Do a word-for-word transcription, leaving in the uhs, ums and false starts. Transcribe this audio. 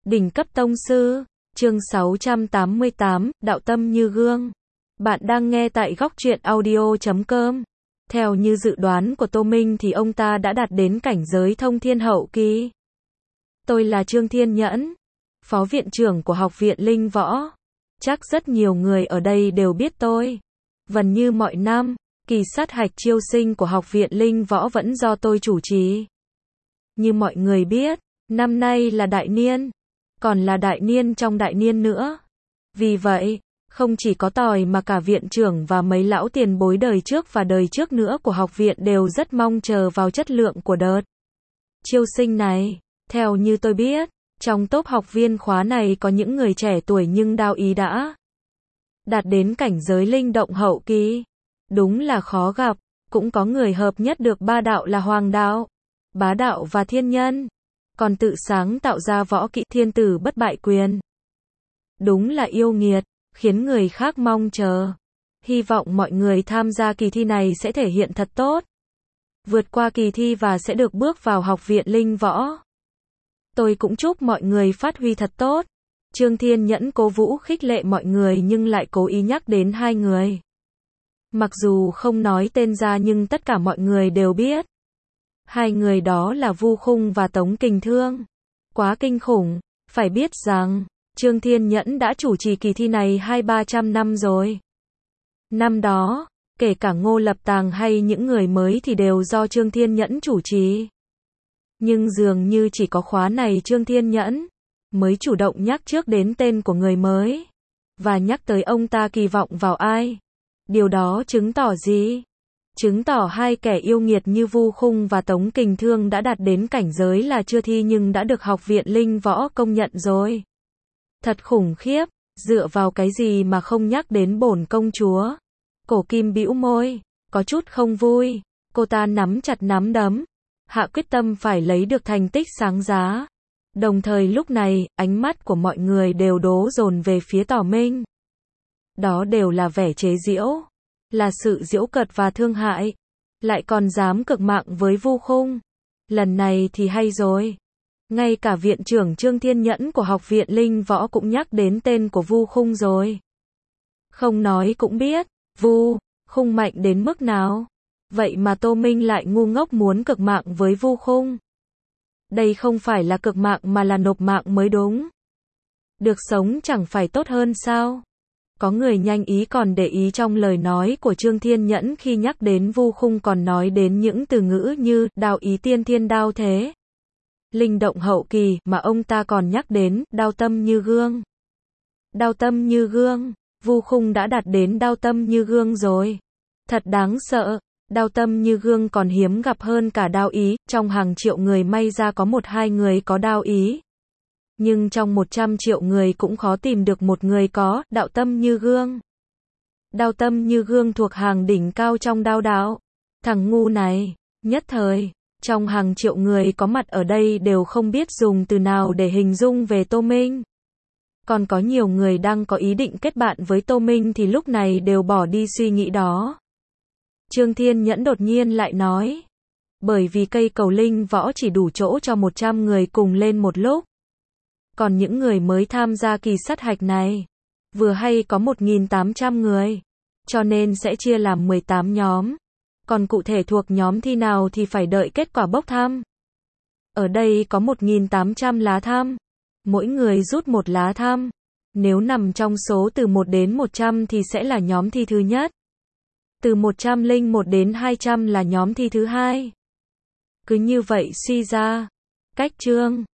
Đỉnh cấp tông sư, chương sáu trăm tám mươi tám, đạo tâm như gương. Bạn đang nghe tại góc truyện audio chấm com. Theo như dự đoán của Tô Minh thì ông ta đã đạt đến cảnh giới thông thiên hậu kỳ. Tôi là Trương Thiên Nhẫn, phó viện trưởng của Học viện Linh Võ. Chắc rất nhiều người ở đây đều biết tôi. Vần như mọi năm, kỳ sát hạch chiêu sinh của Học viện Linh Võ vẫn do tôi chủ trì. Như mọi người biết, năm nay là đại niên, còn là đại niên trong đại niên nữa. Vì vậy, không chỉ có tỏi mà cả viện trưởng và mấy lão tiền bối đời trước và đời trước nữa của học viện đều rất mong chờ vào chất lượng của đợt chiêu sinh này. Theo như tôi biết, trong top học viên khóa này có những người trẻ tuổi nhưng đao ý đã đạt đến cảnh giới linh động hậu kỳ. Đúng là khó gặp, cũng có người hợp nhất được ba đạo là Hoàng đạo, Bá đạo và Thiên Nhân, còn tự sáng tạo ra võ kỹ Thiên Tử Bất Bại Quyền. Đúng là yêu nghiệt, khiến người khác mong chờ. Hy vọng mọi người tham gia kỳ thi này sẽ thể hiện thật tốt, vượt qua kỳ thi và sẽ được bước vào Học viện Linh Võ. Tôi cũng chúc mọi người phát huy thật tốt. Trương Thiên Nhẫn cố vũ khích lệ mọi người nhưng lại cố ý nhắc đến hai người. Mặc dù không nói tên ra nhưng tất cả mọi người đều biết. Hai người đó là Vu Khung và Tống Kình Thương. Quá kinh khủng, phải biết rằng, Trương Thiên Nhẫn đã chủ trì kỳ thi này hai ba trăm năm rồi. Năm đó, kể cả Ngô Lập Tàng hay những người mới thì đều do Trương Thiên Nhẫn chủ trì. Nhưng dường như chỉ có khóa này Trương Thiên Nhẫn mới chủ động nhắc trước đến tên của người mới, và nhắc tới ông ta kỳ vọng vào ai. Điều đó chứng tỏ gì? Chứng tỏ hai kẻ yêu nghiệt như Vu Khung và Tống Kình Thương đã đạt đến cảnh giới là chưa thi nhưng đã được Học viện Linh Võ công nhận rồi. Thật khủng khiếp, dựa vào cái gì mà không nhắc đến bổn công chúa? Cổ Kim bĩu môi, có chút không vui. Cô ta nắm chặt nắm đấm, hạ quyết tâm phải lấy được thành tích sáng giá. Đồng thời lúc này, ánh mắt của mọi người đều đố dồn về phía Tỏ Minh. Đó đều là vẻ chế giễu, là sự giễu cợt và thương hại. Lại còn dám cực mạng với Vu Khung. Lần này thì hay rồi. Ngay cả viện trưởng Trương Thiên Nhẫn của Học viện Linh Võ cũng nhắc đến tên của Vu Khung rồi. Không nói cũng biết, Vu Khung mạnh đến mức nào. Vậy mà Tô Minh lại ngu ngốc muốn cực mạng với Vu Khung. Đây không phải là cực mạng mà là nộp mạng mới đúng. Được sống chẳng phải tốt hơn sao? Có người nhanh ý còn để ý trong lời nói của Trương Thiên Nhẫn khi nhắc đến Vu Khung còn nói đến những từ ngữ như đao ý tiên thiên đao thế, linh động hậu kỳ, mà ông ta còn nhắc đến đao tâm như gương. Đao tâm như gương, Vu Khung đã đạt đến đao tâm như gương rồi. Thật đáng sợ, đao tâm như gương còn hiếm gặp hơn cả đao ý, trong hàng triệu người may ra có một hai người có đao ý. Nhưng trong một trăm triệu người cũng khó tìm được một người có đạo tâm như gương. Đao tâm như gương thuộc hàng đỉnh cao trong đao đạo. Thằng ngu này, nhất thời, trong hàng triệu người có mặt ở đây đều không biết dùng từ nào để hình dung về Tô Minh. Còn có nhiều người đang có ý định kết bạn với Tô Minh thì lúc này đều bỏ đi suy nghĩ đó. Trương Thiên Nhẫn đột nhiên lại nói. Bởi vì cây cầu linh võ chỉ đủ chỗ cho một trăm người cùng lên một lúc. Còn những người mới tham gia kỳ sát hạch này, vừa hay có một nghìn tám trăm người. Cho nên sẽ chia làm mười tám nhóm. Còn cụ thể thuộc nhóm thi nào thì phải đợi kết quả bốc thăm. Ở đây có một nghìn tám trăm lá thăm. Mỗi người rút một lá thăm. Nếu nằm trong số từ một đến một trăm thì sẽ là nhóm thi thứ nhất. Từ một trăm lẻ một đến hai trăm là nhóm thi thứ hai. Cứ như vậy suy ra, cách Trương